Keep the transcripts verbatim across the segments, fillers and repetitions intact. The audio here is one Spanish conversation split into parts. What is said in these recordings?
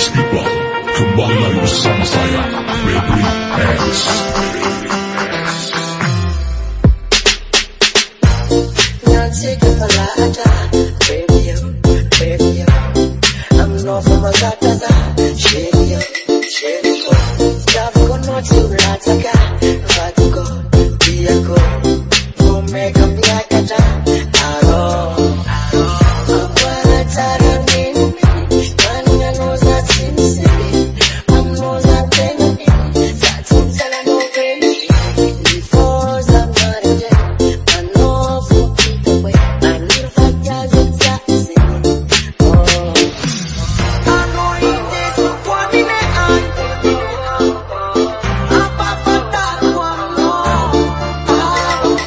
Nice people, kembali lagi bersama saya, Baby X. Nanti kepala ada, baby yo, baby yo. I'm not from a gataza, shady yo, shady yo. Love ko no tulataka, fatuko, biyako, kumeka miyakata, aro. Akwala tarangin, kanya no za tinsili, am no za tengi, za tinsala no baby. Before za marriage, I know for the way, I need a fire with that singing. Oh, I know it is what we may on. Apa pada kuamo, I know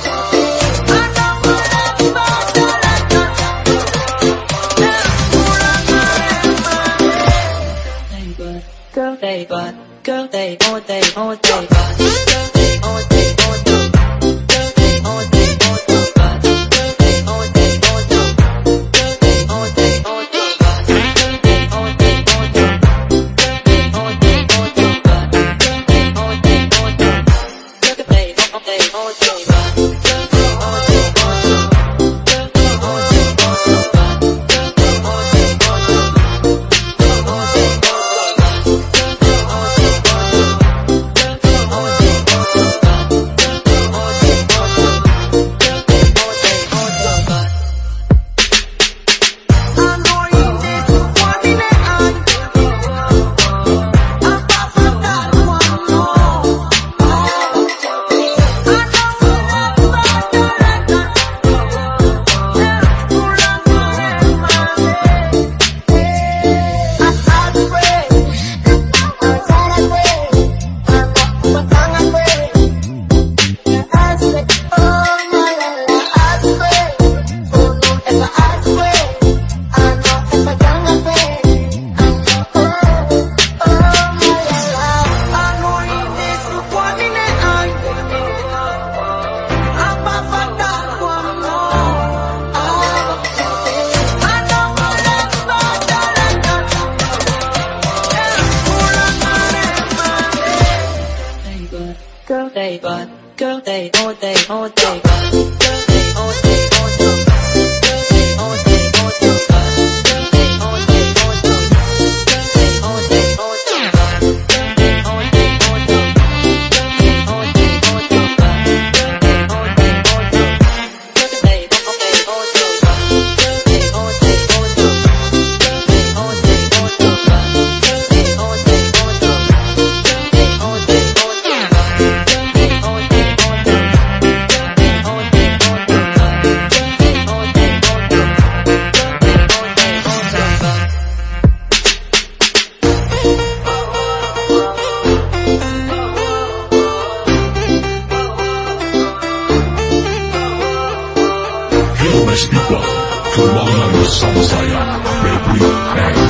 Girl, they but, girl, they, oh, they, oh, they, but, girl, they, oh, they, oh, do, girl, they, oh, they, oh, do, but, girl, they, oh, they, oh, do, girl, they, oh, they, oh, do, but, girl, they, oh, they, oh, do, girl, they, oh, they, oh, do, but, girl, they, oh, they, oh, do, girl, they, oh, they, oh, do, but, girl, they, oh, they, oh, do, girl, they, oh, they, oh, do, but, girl, they, oh, they, oh, do, girl, oh, they, oh, do, Girl, they, but, girl, they, oh, they, oh, they, but, girl, they, oh, they, oh, do, girl, they, oh, they, oh, do, but, girl, they, oh, they, oh, do, girl, they, oh, they, oh, do, but, girl, they, oh, they, oh, do, girl, they, oh, they, oh, do, but, girl, they, oh, they, oh, do, girl, they, oh, they, oh, do, but, girl, they, oh, they, oh, do, girl, they, oh, they, oh, do, but, girl, they, oh, they, oh, do, girl, they, oh, they, oh, do, but. Hello nice people, kembali lagi bersama saya, Baby X.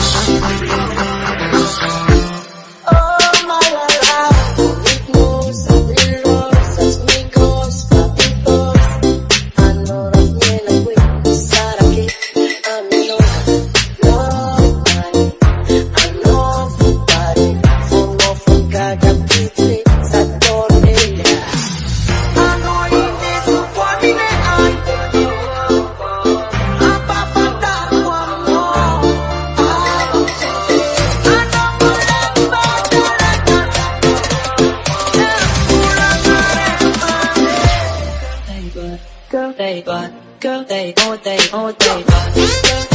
Girl, they, but, girl, they, oh, they, oh, they, but, girl,